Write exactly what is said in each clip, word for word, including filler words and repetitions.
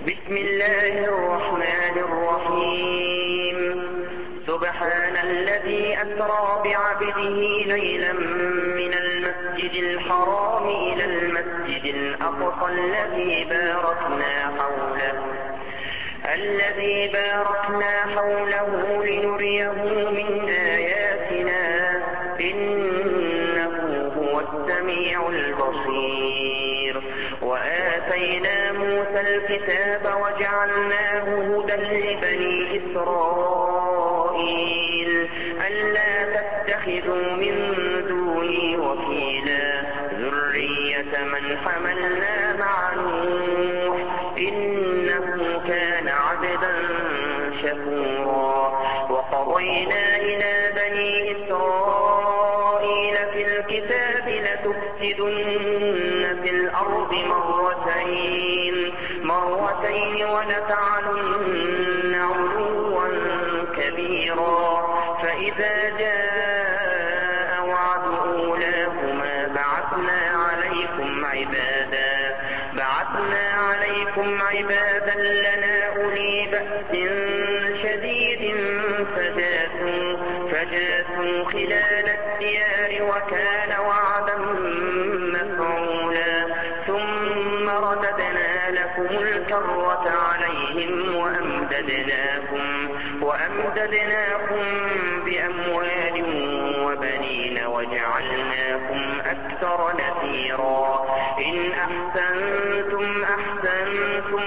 بسم الله الرحمن الرحيم سبحان الذي أسرى بعبده ليلا من المسجد الحرام إلى المسجد الأقصى الذي باركنا حوله الذي باركنا حوله لنريه من آياتنا إنه هو السميع البصير. وآتينا موسى الكتاب وجعلناه هدى لبني إسرائيل ألا تتخذوا من دوني وكيلا ذرية من حملنا مع نوح إنه كان عبدا شكورا. وقضينا إلى بني إسرائيل في الكتاب لتفسدن في الأرض مرتين مرتين ولتعلن علوا كبيرا. فإذا جاء وعد أولاهما بعثنا عليكم عبادا بعثنا عليكم عبادا لنا أولي بأس شديد فجاسوا فجاسوا خلال الديار وكان وعدا مفعولا. ثم رددنا لكم الكرة عليهم وأمددناكم وأمددناكم بأموال وبنين وجعلناكم أكثر نفيرا. إن أحسنتم أحسنتم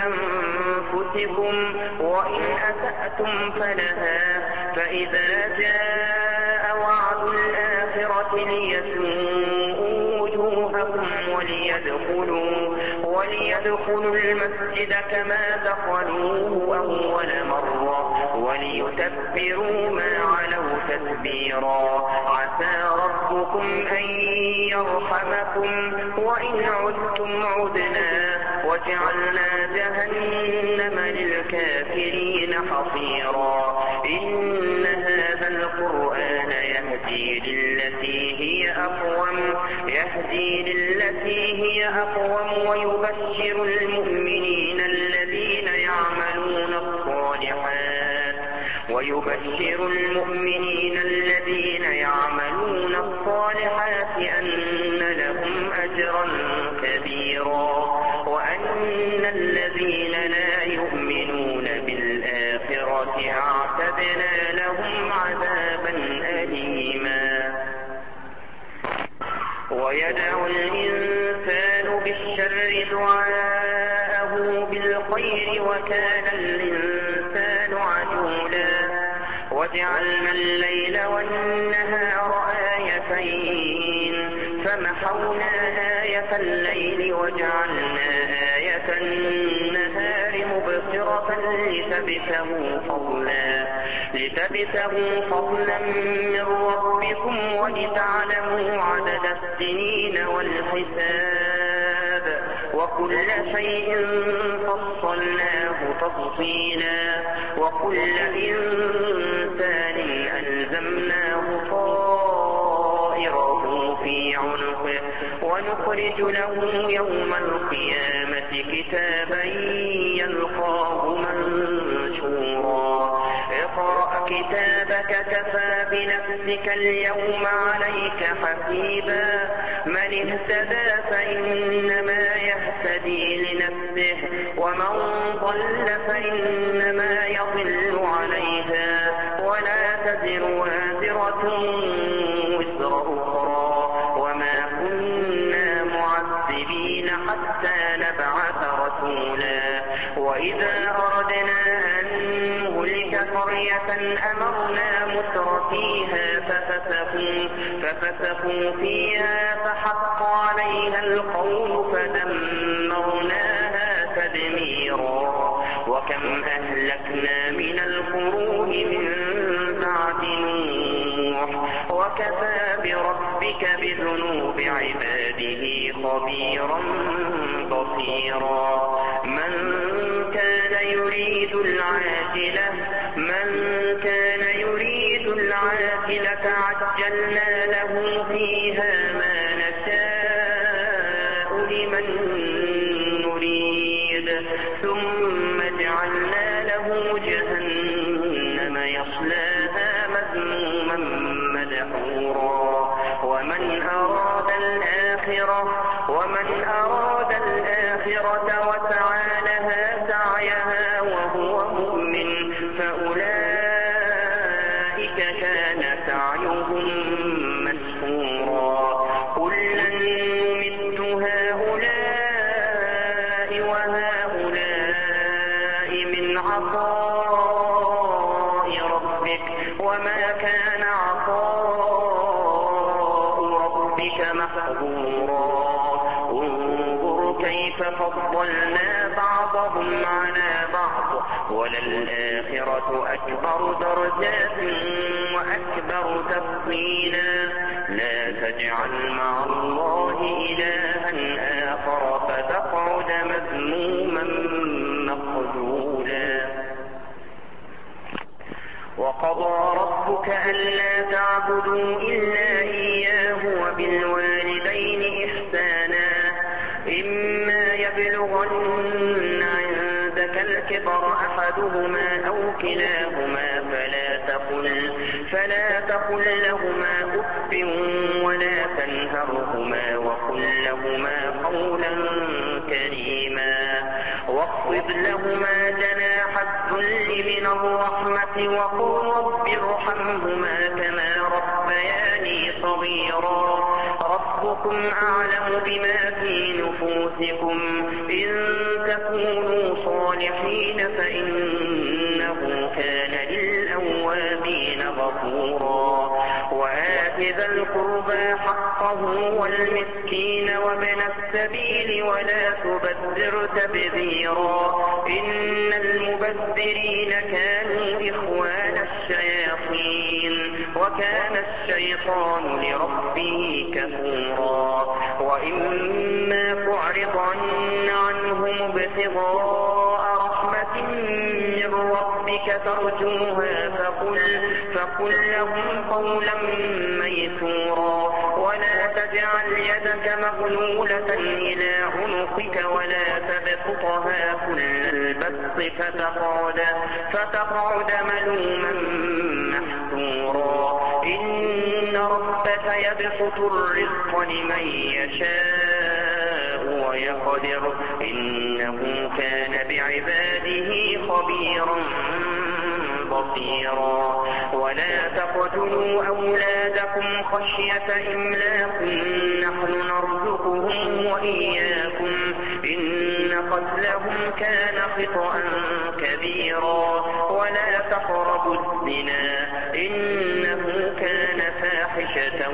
لأنفسكم وإن أسأتم فلها. فإذا جاء وعد الآخرة ليسوءوا وجوهكم وليدخلوا وليدخلوا المسجد كما دخلوه أول مرة وليتبروا ما علوا تتبيرا. عسى ربكم أن يرحمكم وإن عدتم عدنا وجعلنا جهنم للكافرين حصيرا. إن هذا القرآن يهدي للتي هي أقوم يهدي للتي هي أقوم ويبشر المؤمنين الذين يعملون الصالحات ويبشر المؤمنين الذين يعملون الصالحات أن لهم أجرا كبيرا وأن الذين لا يؤمنون بالآخرة أعتدنا لهم عذابا أليما. ويدعو الإنسان بالشر دعاءه بالخير وكان الإنسان عجولا. وجعلنا الليل والنهار آيتين فمحونا آية الليل وجعلنا آية النهار مبصرة لتبتغوا فضلا لتبتغوا فضلا من ربكم ولتعلموا عدد السنين والحساب وكل شيء فصلناه تفصيلا. وكل إنسان ألزمناه طائره في عنقه ونخرج له يوم القيامة كتابا يلقاه منشورا. اقرأ كتابك كفى بنفسك اليوم عليك حسيبا. من اهتدى فإنما يهتدي لنفسه ومن ضل فإنما يضل عليها ولا تزر وازرة وزر أخرى وما كنا معذبين حتى نبعث رسولا. وإذا أردنا أن نهلك قرية أمرنا متر فيها ففسقوا ففسقوا فيها فحق عليها القول فدمرناها تدميرا. وكم أهلكنا من القرون من بعد نوح وكفى بربك بذنوب عباده خبيرا بصيرا. من كان يريد العاجلة من كان يريد العاجلة عجلنا له فيها ما نشاء لمن نريد شديد ثم جعلنا له جهنم يصلاها مذموما مدحورا ومن أراد الآخرة ومن أراد الآخرة وسعى لها سعيها وهو مؤمن فأولئك كان سعيهم مشكورا كلا نمد هؤلاء وهؤلاء من عطاء ربك وما كان عطاء ربك محظورا انظر كيف فضلنا بعضهم على بعض وللآخرة أكبر درجات وأكبر تفضيلا لا تجعل مع الله إلها آخر فتقعد مذموما مخذولا وقضى ربك ألا تعبدوا إلا إياه وبالوالدين إحسانا إما يبلغن عندك الكبر أحدهما أو كلاهما فلا تقل, فلا تقل لهما أف ولا تنهرهما وقل لهما قولا كريما واخفض لهما جناح الذل من الرحمة وقل رب ارحمهما كما ربياني صغيرا ربكم أعلم بما في نفوسكم إن تكونوا صالحين فإنه كان للأوابين غفورا وآت ذا القربى حقه والمسكين وابن السبيل ولا تبذر تبذيرا إن المبذرين كانوا إخوان الشياطين وكان الشيطان لربه كفورا وإما تعرضن عنهم ابتغاء رحمة من ربك ترجوها فقل, فقل لهم قولا ميسورا ولا تجعل يدك مغلولة إلى عنقك ولا تبسطها كل البسط فتقعد, فتقعد ملوما محسورا إن ربك يبسط الرزق لمن يشاء ويقدر إنه كان بعباده خبيرا بصيرا ولا تقتلوا أولادكم خشية إملاق نحن نرزقهم وإياكم إن قتلهم كان خطأ كبيرا ولا تقربوا الزنا إنه كان فاحشة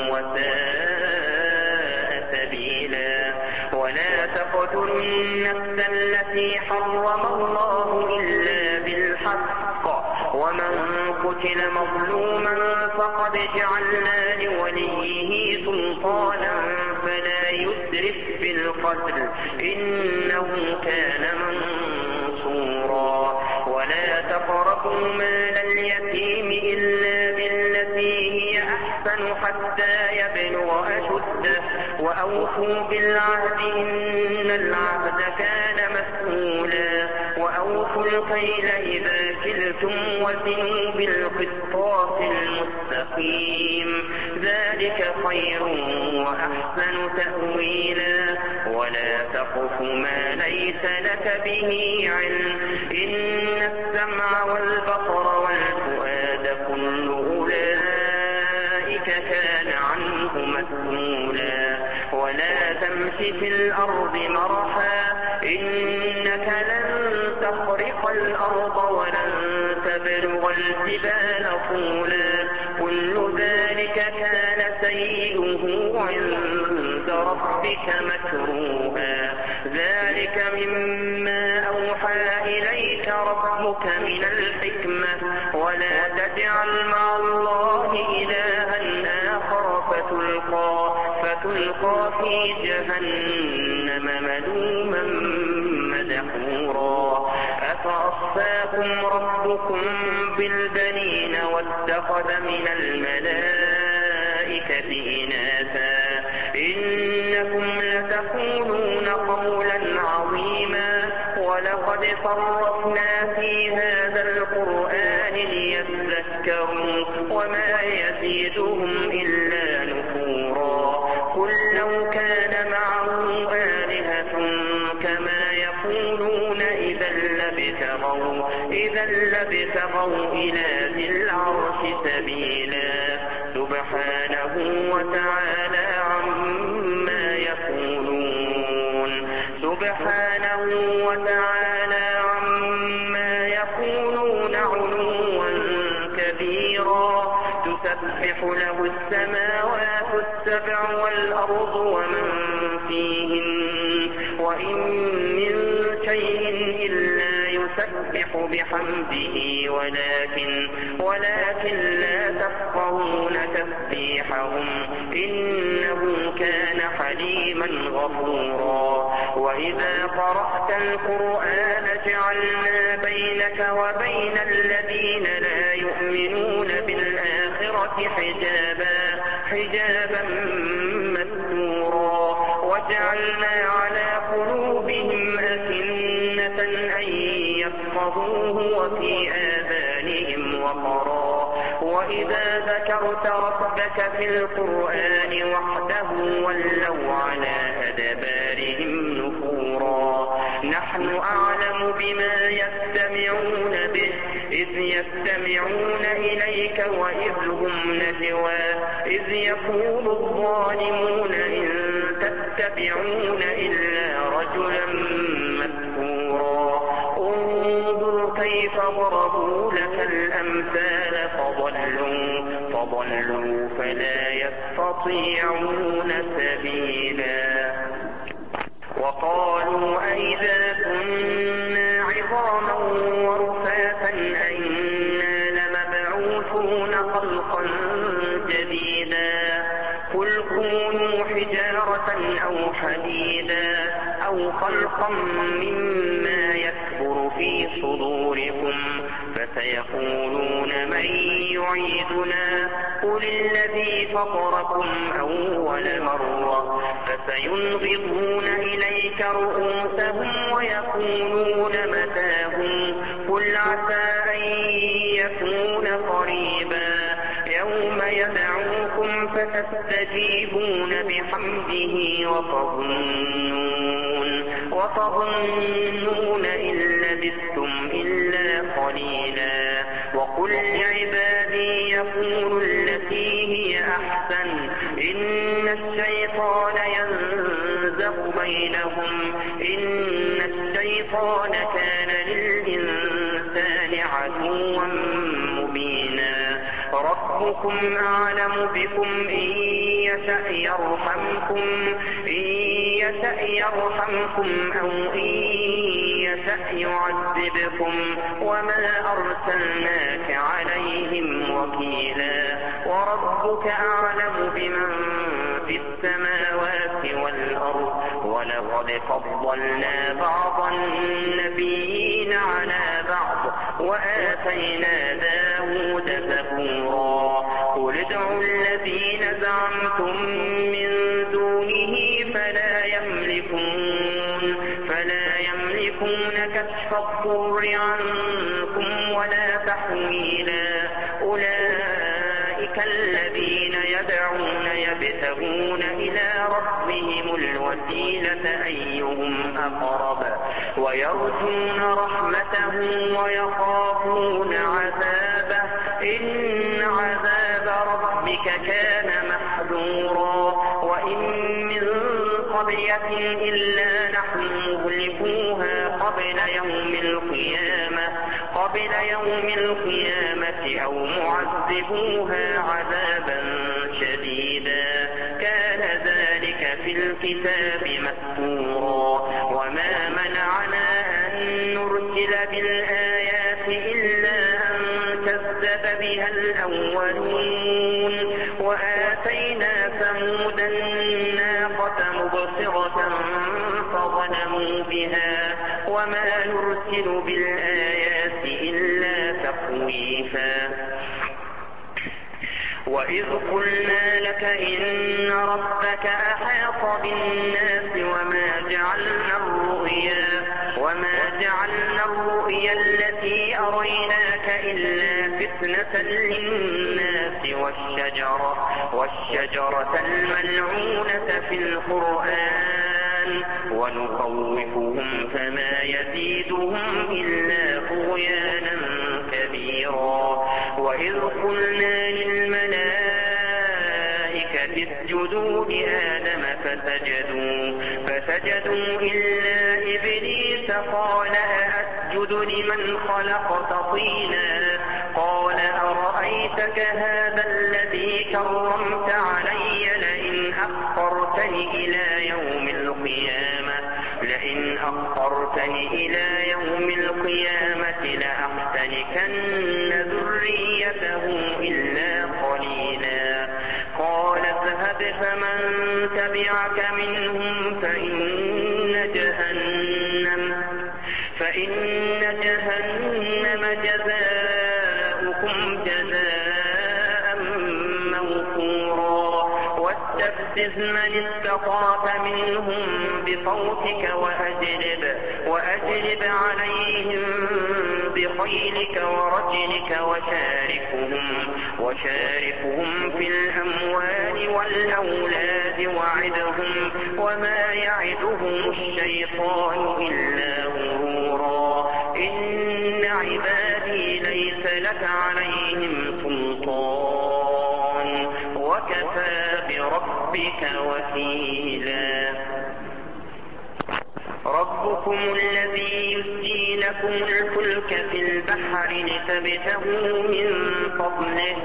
وساء سبيلا ولا تقتلوا النفس التي حرم الله إلا بالحق ومن قتل مظلوما فقد جعلنا لوليه سلطانا فلا يسرف في القتل إنه كان منصورا ولا تقربوا مال اليتيم إلا بالتي هي أحسن حتى يبلغ أشده وأوفوا بالعهد إن العهد كان مسؤولا وأوفوا الكيل إذا كلتم وزنوا بالقسطاس المستقيم ذلك خير وأحسن تأويلا ولا تقف ما ليس لك به علم إن السمع والبصر والفؤاد كل أولئك كان عنه مسؤولا ولا تمش في الأرض مرحا إنك لن تخرق الأرض ولن تبلغ الجبال طولا كل ذلك كان سيئه عند ربك مكروها ذلك مما أوحى إليك ربك من الحكمة ولا تجعل مع الله إلها آخر فتلقى, فتلقى في جهنم ملوما مدحورا أفأصفاكم ربكم بالبنين واتخذ من الملائكة إناثا إنكم لتقولون قولا عظيما ولقد صرفنا في هذا القرآن ليذكروا وما يزيدهم إلا نفورا قل لو كان معه آلهة كما يقولون إذا لابتغوا إذا لابتغوا إلى ذي العرش سبيلا سبحانه وتعالى عما يقولون سبحانه وتعالى عما يقولون علوا كبيرا تسبح له السماوات السبع والأرض ومن فيهن وإن من شيء إلا يسبح بحمده ولكن ولكن لا تفقهون تسبيحهم إنه كان حليما غفورا وإذا قرأت القرآن جعلنا بينك وبين الذين لا يؤمنون بالآخرة حجابا حجابا مستورا وجعلنا على قلوبهم أكنة أن يفقهوه وفي آذانهم وقرا وإذا ذكرت ربك في القرآن وحده ولوا على أدبارهم نفورا نحن أعلم بما يستمعون به إذ يستمعون إليك وإذ هم نجوى إذ يقول الظالمون إن تتبعون إلا رجلا مسحورا انظر كيف ضربوا لك الأمثال فضلوا فضلوا فلا يستطيعون سبيلا وقالوا أئذا كنا عظاما ورفاتا أئنا لمبعوثون خلقا جديدا قل كونوا حجارة أو حديدا أو خلقا مما يكبر في صدوركم فسيقولون من يعيدنا قل الذي فطركم أول مرة فسينغضون إليك رؤوسهم ويقولون متاهم قل عسى أن يكون قريبا يوم يدعوكم فتستجيبون بحمده وتظنون وتظنون إن لبثتم إلا قليلا وقل لعبادي يقولوا التي هي أحسن إن الشيطان ينزغ بينهم إن الشيطان كان للإنسان عدوا مبينا ربكم أعلم بكم إن يشأ يرحمكم إن يشأ يرحمكم أو إن يشأ يعذبكم وما أرسلناك عليهم وكيلا وربك أعلم بمن في السماوات والأرض ولقد فضلنا بعض النبيين على بعض وآتينا داود زبورا قل ادعوا الذين زعمتم من دونه فلا يملكون فلا يملكون كشف الضر عنكم ولا تحويلا أولئك الذين يدعون يبتغون إلى ربهم الوسيلة أيهم أقرب ويرجون رحمته ويخافون عذابه إن عذاب ربك كان محذورا وإن من قرية إلا نحن مهلكوها قبل يوم القيامة قبل يوم القيامة أو معذبوها عذابا شديدا كان ذلك في الكتاب مسطورا وما منعنا أن نرسل بالآيات إلا أن كذب بها الأولون وآتينا ثمود الناقة مبصرة فظلموا بها وما نرسل بالآيات إلا تخويفا وإذ قلنا لك إن ربك أحاط بالناس وما جعلنا الرؤيا وما جعلنا الرؤيا التي أريناك إلا فتنة للناس والشجرة, والشجرة الملعونة في القرآن ونخوفهم فما يزيدهم إلا طغيانا كبيرا. وإذ قلنا للملائكة اسجدوا لآدم فسجدوا, فسجدوا إلا إبليس قال أأسجد لمن خلقت طينا قال أرأيتك هذا الذي كرمت علي لئن أخرتني إلى يوم القيامة لئن أخرتني إلى يوم القيامة لأحتنكن ذريته إلا قليلا. قال اذهب فمن تبعك منهم فإن جهنم, فإن جهنم جزاؤكم جزاء موفورا. واستفزز من استطعت منهم بصوتك وأجلب, وأجلب عليهم بخيلك ورجلك وشاركهم, وشاركهم في الأموال والأولاد وعدهم وما يعدهم الشيطان إلا غرورا. إن عبادي ليس لك عليهم سلطان وكفى بربك وكيلا. ربكم الذي يسجي لكم الفلك في البحر لتبتغوا من فضله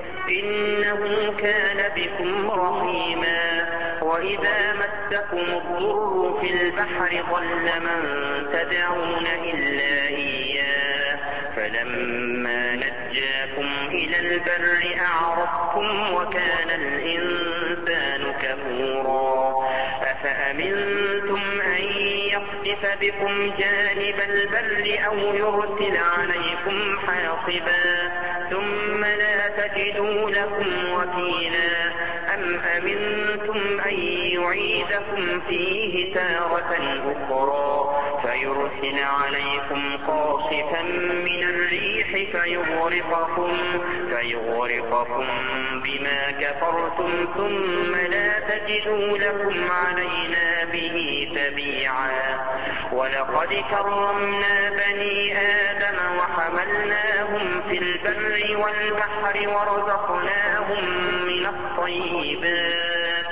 إنه كان بكم رحيما. وإذا مسكم الضر في البحر ضل من تدعون إلا إياه فلما نجاكم إلى البر أعرضتم وكان الإنسان كفورا. أفأمنتم أن يخسف بكم جانب البر أو يرسل عليكم حاصبا ثم لا تجدوا لكم وكيلا. أم أمنتم أن يعيدكم فيه تارة أخرى فيرسل عليكم قاصفا من الريح فيغرقكم, فيغرقكم بما كفرتم ثم لا تجدوا لكم علينا به تبيعا. ولقد كرمنا بني آدم وحملناهم في البر والبحر ورزقناهم من الطيبات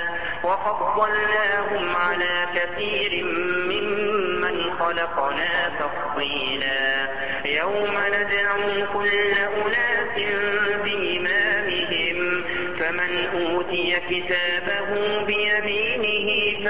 وفضلناهم على كثير ممن خلقنا تفضيلا. يوم ندعو كل أناس بإمامهم فمن أوتي كتابه بيمينه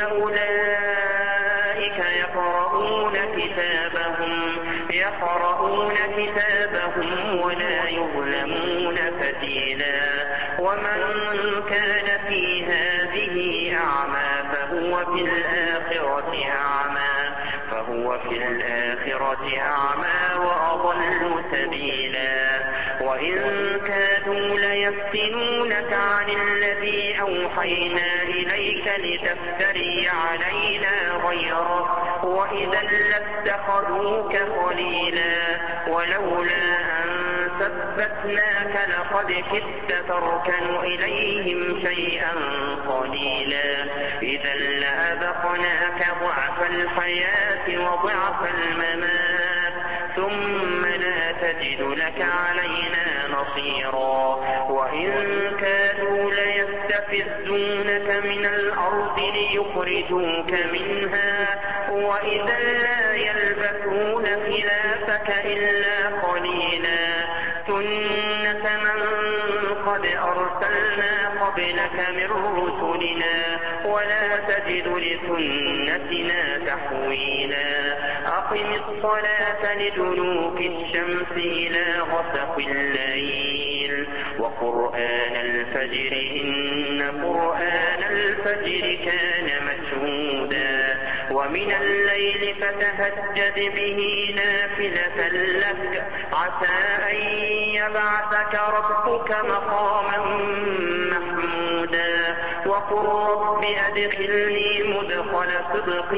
فأولئك يقرؤون كتابهم, يقرؤون كتابهم ولا يظلمون فتيلا. ومن كان في هذه أعمى فهو في الآخرة أعمى فهو في الآخرة أعمى وأضل سبيلا. وإن كادوا ليفتنونك عن الذي أوحينا إليك لتفتري علينا غيره وإذا لاتخذوك خليلا. ولولا أن ثبتناك لقد كدت تركن إليهم شيئا قليلا. إذا لأذقناك ضعف الحياة وضعف الممات ثم لا تجد لك علينا نصيرا. وإن كادوا ليستفزونك من الأرض ليخرجوك منها وإذا لا يلبثون خلافك إلا قليلا. سنة من قد أرسلنا قبلك من رسلنا ولا تجد لسنتنا تحويلا. أقم الصلاة لدلوك الشمس إلى غسق الليل وقرآن الفجر إن قرآن الفجر كان مشهودا. ومن الليل فتهجد به نافلة لك عسى أن يبعثك ربك مقاما محمودا. وقل رب أدخلني مدخل صدق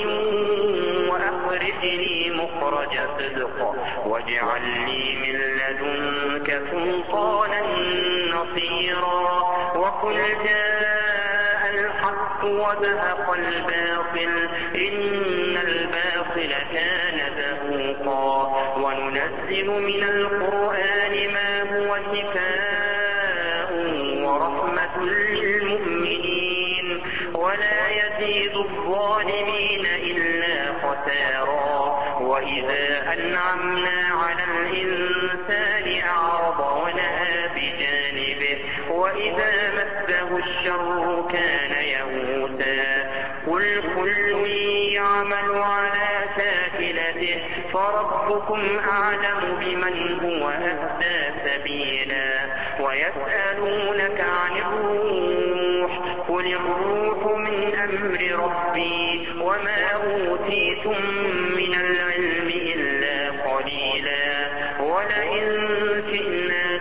وأخرجني مخرج صدق واجعل لي من لدنك سلطانا نصيرا. وقل جاء الحق وزهق الباطل إن الباطل كان زهوقا. وننزل من القرآن ما هو شفاء ورحمة للمؤمنين ولا يزيد الظالمين إلا خسارا. وإذا أنعمنا على الإنسان أعرض ونأى بجانبه وإذا مسه الشر كان يئوسا. قل كل يعمل على شاكلته فربكم أعلم بمن هو أهدى سبيلا. ويسألونك عن الروح قل الروح من أمر ربي وما أوتيتم من العلم إلا قليلا. ولئن شئنا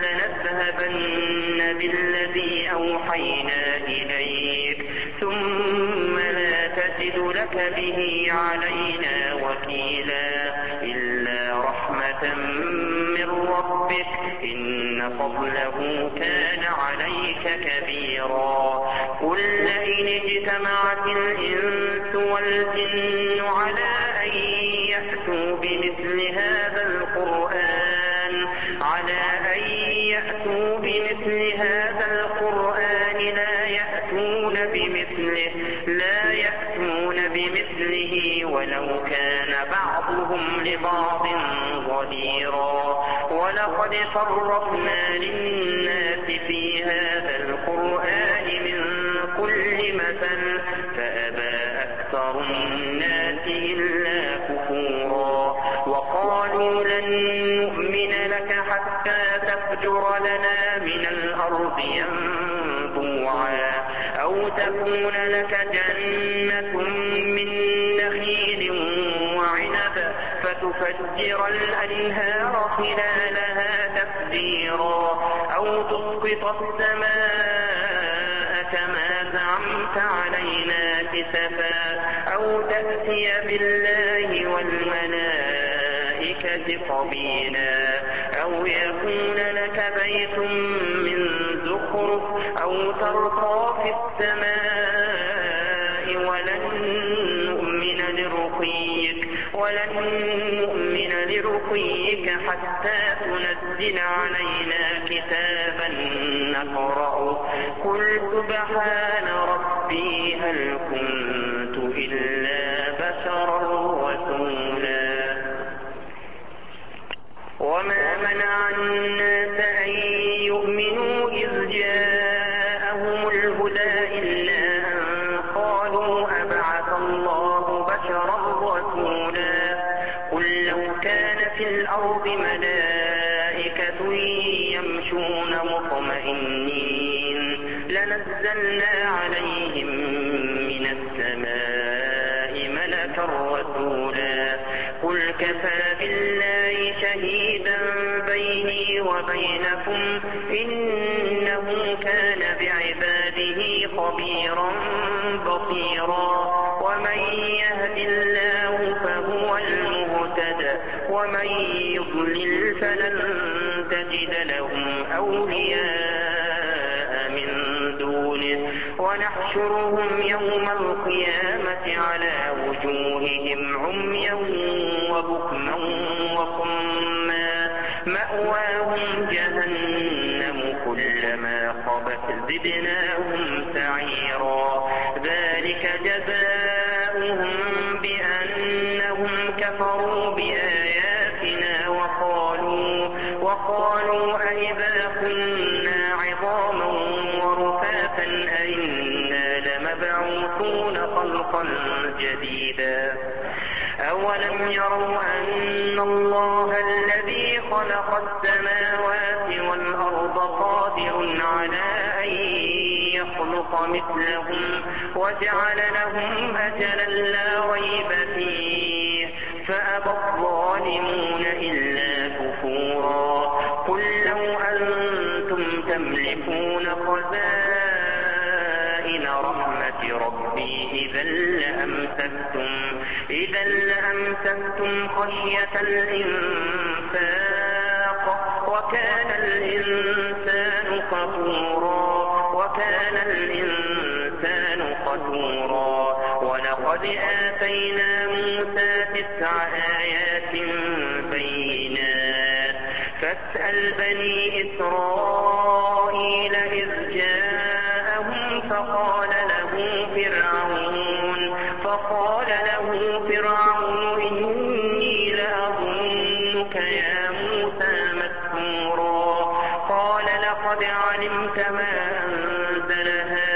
لنذهبن بالذي أوحينا إليك ثم لا تجد لك به علينا وكيلا إلا رحمة من ربك إن فضله كان عليك كبيرا. قل لئن اجتمعت الإنس والجن على أن يأتوا بمثل هذا القرآن على أن يأتوا بمثل هذا القرآن لا يأتون بمثله لا يأتون بمثله ولو كان بعضهم لبعض ظهيرا. ولقد صرفنا للناس في هذا القرآن من كل مثل فأبى أكثر الناس إلا كفورا. وقالوا لن نؤمن لك حتى تفجر لنا من الأرض ينبوعا أو تكون لك جنة من نخيل وعنب فتفجر الأنهار خلالها تفجيرا أو تسقط السماء كما زعمت علينا كسفا أو تأتي بالله والملائكة قبيلا أو يكون لك بيت من زخرف أو ترقى في السماء ولن نؤمن لرقيك ولن نؤمن لرقيك حتى تنزل علينا كتابا نقرأه قل سبحان ربي هل كنت إلا بشرا رسولا. وما منع الناس أن يؤمنوا إذ جاءهم الهدى إلا أن قالوا أبعث الله بشرا رسولا. قل لو كان في الأرض ملائكة يمشون مطمئنين لنزلنا عليهم من السماء ملكا رسولا. قل كفى بالله شهيدا بيني وبينكم إنه كان بعباده خبيرا بصيرا. ومن يهد الله فهو المهتد ومن يضلل فلن تجد لهم أولياء من دونه ونحشرهم يوم القيامة على وجوههم عميا وبكما وصما مأواهم جهنم كلما خبت زدناهم سعيرا. ذلك جزاؤهم بأنهم كفروا بآياتنا وقالوا وقالوا أئذا كنا عظاما ورفاتا أئنا لمبعوثون خلقا جديدا. أولم يروا أن الله الذي خلق السماوات والأرض قادر على أن يخلق مثلهم وجعل لهم أجلا لا ريب فيه فأبى الظالمون إلا كفورا. قل لو أنتم تملكون خزائن رحمة ربي إذا لأمسكتم, إذا لأمسكتم خشية الإنفاق وكان الإنسان قتورا وكان الإنسان قتورا ولقد آتينا موسى تسع آيات بينات فاسأل بني إسرائيل إذ جاءهم فقال له فرعون فقال له فرعون إني لأظنك يا موسى مسحورا قال لقد علمت ما أنزل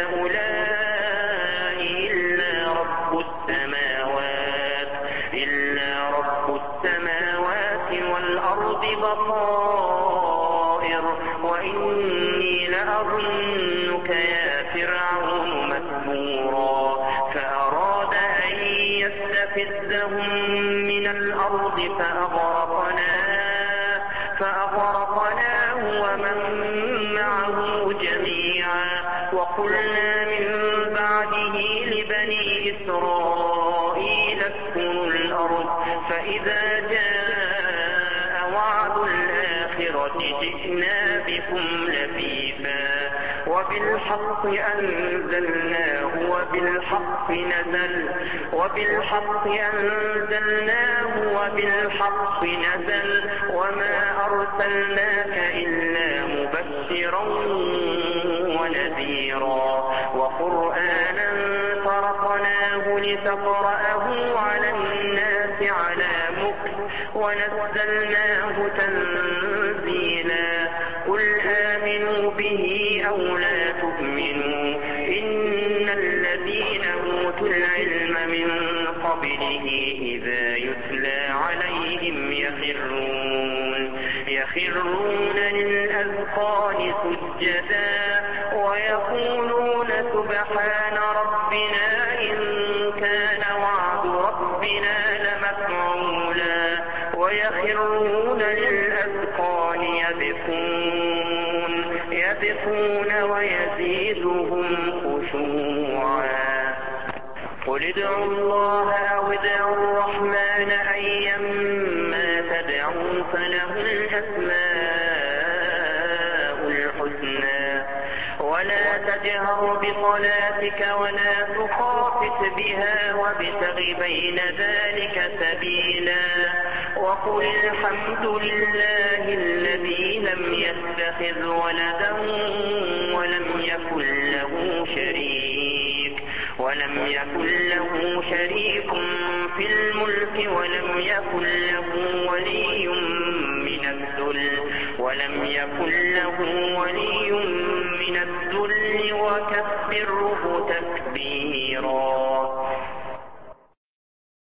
هؤلاء إلا رب السماوات إلا رب السماوات والأرض بصائر وإني لأظنك يا فرعون مسحورا فأراد أن يستفزهم من الأرض فأغرقناه فأغرقناه ومن معه جميعا وقلنا من بعده لبني إسرائيل اسكنوا الأرض فإذا جاء وعد الآخرة جئنا بكم لفيفا وبالحق أنزلناه وبالحق نزل وبالحق أنزلناه وبالحق نزل وما أرسلناك إلا مبشرا ونذيرا وقرآنا فرقناه لتقرأه على الناس على مكث ونزلناه تنزيلا قل آمنوا به أو لا تؤمنوا إن الذين أوتوا العلم من قبله إذا يتلى عليهم يخرون يخرون للأذقان سجدا ويقولون سبحان ربنا إن كان وعد ربنا لمفعولا ويخرون للأذقان يبكون يبكون ويزيدهم خشوعا قل ادعوا الله أو ادعوا الرحمن أيما تدعوا فله الأسماء الحسنى ولا تجهر بصلاتك ولا تخافت بها وابتغ بين ذلك سبيلا وقل الحمد لله الذي لم يتخذ ولدا ولم يكن له شريك ولم يكن له شريك في الملك ولم يكن له ولي من الذل ولم يكن له ولي من الذل وكبره تكبيرا